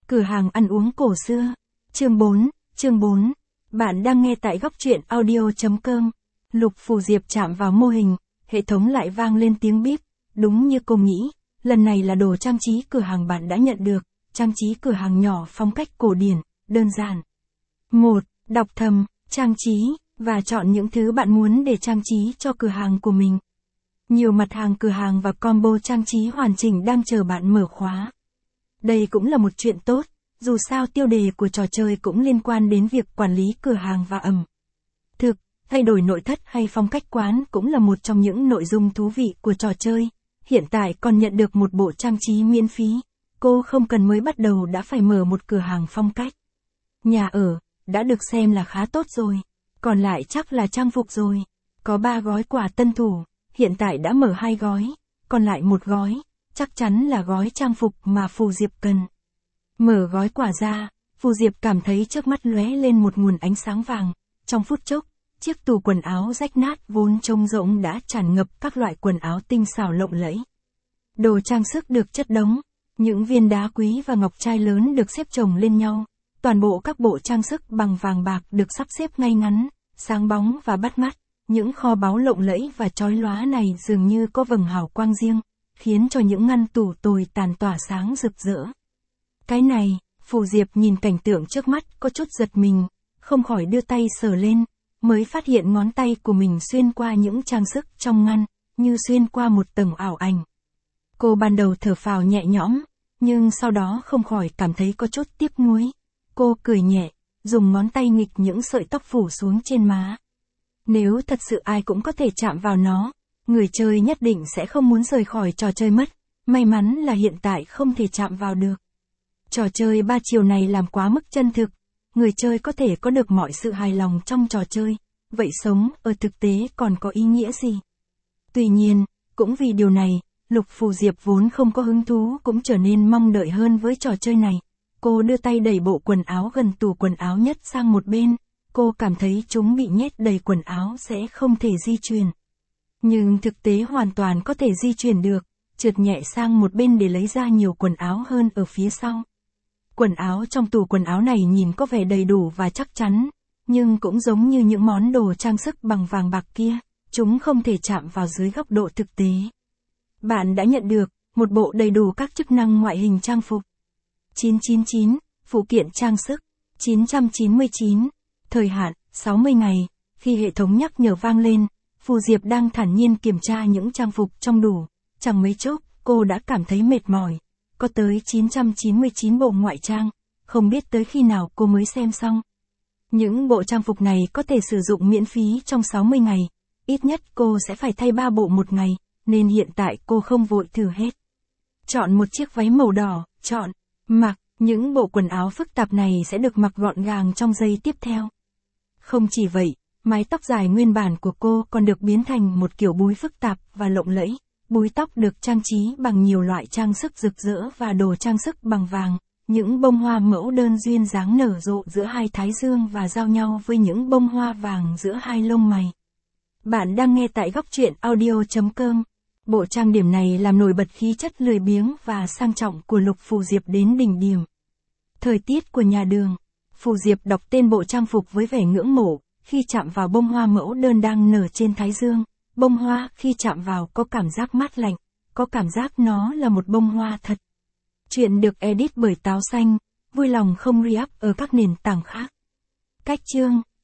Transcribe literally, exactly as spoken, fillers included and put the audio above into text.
Cửa hàng ăn uống cổ xưa. Chương bốn, chương bốn. Bạn đang nghe tại góc truyện audio.com. Lục Phù Diệp chạm vào mô hình, hệ thống lại vang lên tiếng bíp. Đúng như cô nghĩ, lần này là đồ trang trí cửa hàng bạn đã nhận được, trang trí cửa hàng nhỏ phong cách cổ điển, đơn giản. một. Đọc thầm, trang trí, và chọn những thứ bạn muốn để trang trí cho cửa hàng của mình. Nhiều mặt hàng cửa hàng và combo trang trí hoàn chỉnh đang chờ bạn mở khóa. Đây cũng là một chuyện tốt, dù sao tiêu đề của trò chơi cũng liên quan đến việc quản lý cửa hàng và ẩm thực, thay đổi nội thất hay phong cách quán cũng là một trong những nội dung thú vị của trò chơi. Hiện tại còn nhận được một bộ trang trí miễn phí, cô không cần mới bắt đầu đã phải mở một cửa hàng phong cách nhà ở, đã được xem là khá tốt rồi, còn lại chắc là trang phục rồi. Có ba gói quà tân thủ, hiện tại đã mở hai gói, còn lại một gói, chắc chắn là gói trang phục mà Phù Diệp cần. Mở gói quà ra, Phù Diệp cảm thấy trước mắt lóe lên một nguồn ánh sáng vàng, trong phút chốc, chiếc tủ quần áo rách nát vốn trông rỗng đã tràn ngập các loại quần áo tinh xảo lộng lẫy. Đồ trang sức được chất đống, những viên đá quý và ngọc trai lớn được xếp chồng lên nhau, toàn bộ các bộ trang sức bằng vàng bạc được sắp xếp ngay ngắn, sáng bóng và bắt mắt. Những kho báu lộng lẫy và chói lóa này dường như có vầng hào quang riêng, khiến cho những ngăn tủ tồi tàn tỏa sáng rực rỡ. Cái này, Phù Diệp nhìn cảnh tượng trước mắt có chút giật mình, không khỏi đưa tay sờ lên, mới phát hiện ngón tay của mình xuyên qua những trang sức trong ngăn, như xuyên qua một tầng ảo ảnh. Cô ban đầu thở phào nhẹ nhõm, nhưng sau đó không khỏi cảm thấy có chút tiếc nuối. Cô cười nhẹ, dùng ngón tay nghịch những sợi tóc phủ xuống trên má. Nếu thật sự ai cũng có thể chạm vào nó, người chơi nhất định sẽ không muốn rời khỏi trò chơi mất, may mắn là hiện tại không thể chạm vào được. Trò chơi ba chiều này làm quá mức chân thực, người chơi có thể có được mọi sự hài lòng trong trò chơi, vậy sống ở thực tế còn có ý nghĩa gì? Tuy nhiên, cũng vì điều này, Lục Phù Diệp vốn không có hứng thú cũng trở nên mong đợi hơn với trò chơi này. Cô đưa tay đẩy bộ quần áo gần tủ quần áo nhất sang một bên. Cô cảm thấy chúng bị nhét đầy quần áo sẽ không thể di chuyển. Nhưng thực tế hoàn toàn có thể di chuyển được, trượt nhẹ sang một bên để lấy ra nhiều quần áo hơn ở phía sau. Quần áo trong tủ quần áo này nhìn có vẻ đầy đủ và chắc chắn, nhưng cũng giống như những món đồ trang sức bằng vàng bạc kia, chúng không thể chạm vào dưới góc độ thực tế. Bạn đã nhận được một bộ đầy đủ các chức năng ngoại hình trang phục. chín chín chín, phụ kiện trang sức, chín trăm chín mươi chín. Thời hạn, sáu mươi ngày. Khi hệ thống nhắc nhở vang lên, Phù Diệp đang thản nhiên kiểm tra những trang phục trong đủ. Chẳng mấy chốc, cô đã cảm thấy mệt mỏi. Có tới chín trăm chín mươi chín bộ ngoại trang, không biết tới khi nào cô mới xem xong. Những bộ trang phục này có thể sử dụng miễn phí trong sáu mươi ngày. Ít nhất cô sẽ phải thay ba bộ một ngày, nên hiện tại cô không vội thử hết. Chọn một chiếc váy màu đỏ, chọn, mặc. Những bộ quần áo phức tạp này sẽ được mặc gọn gàng trong giây tiếp theo. Không chỉ vậy, mái tóc dài nguyên bản của cô còn được biến thành một kiểu búi phức tạp và lộng lẫy. Búi tóc được trang trí bằng nhiều loại trang sức rực rỡ và đồ trang sức bằng vàng. Những bông hoa mẫu đơn duyên dáng nở rộ giữa hai thái dương và giao nhau với những bông hoa vàng giữa hai lông mày. Bạn đang nghe tại góc truyện audio.com. Bộ trang điểm này làm nổi bật khí chất lười biếng và sang trọng của Lục Phù Diệp đến đỉnh điểm. Thời tiết của nhà đường. Phù Diệp đọc tên bộ trang phục với vẻ ngưỡng mộ, khi chạm vào bông hoa mẫu đơn đang nở trên thái dương. Bông hoa khi chạm vào có cảm giác mát lạnh, có cảm giác nó là một bông hoa thật. Chuyện được edit bởi Táo Xanh, vui lòng không re-up ở các nền tảng khác. Cách chương.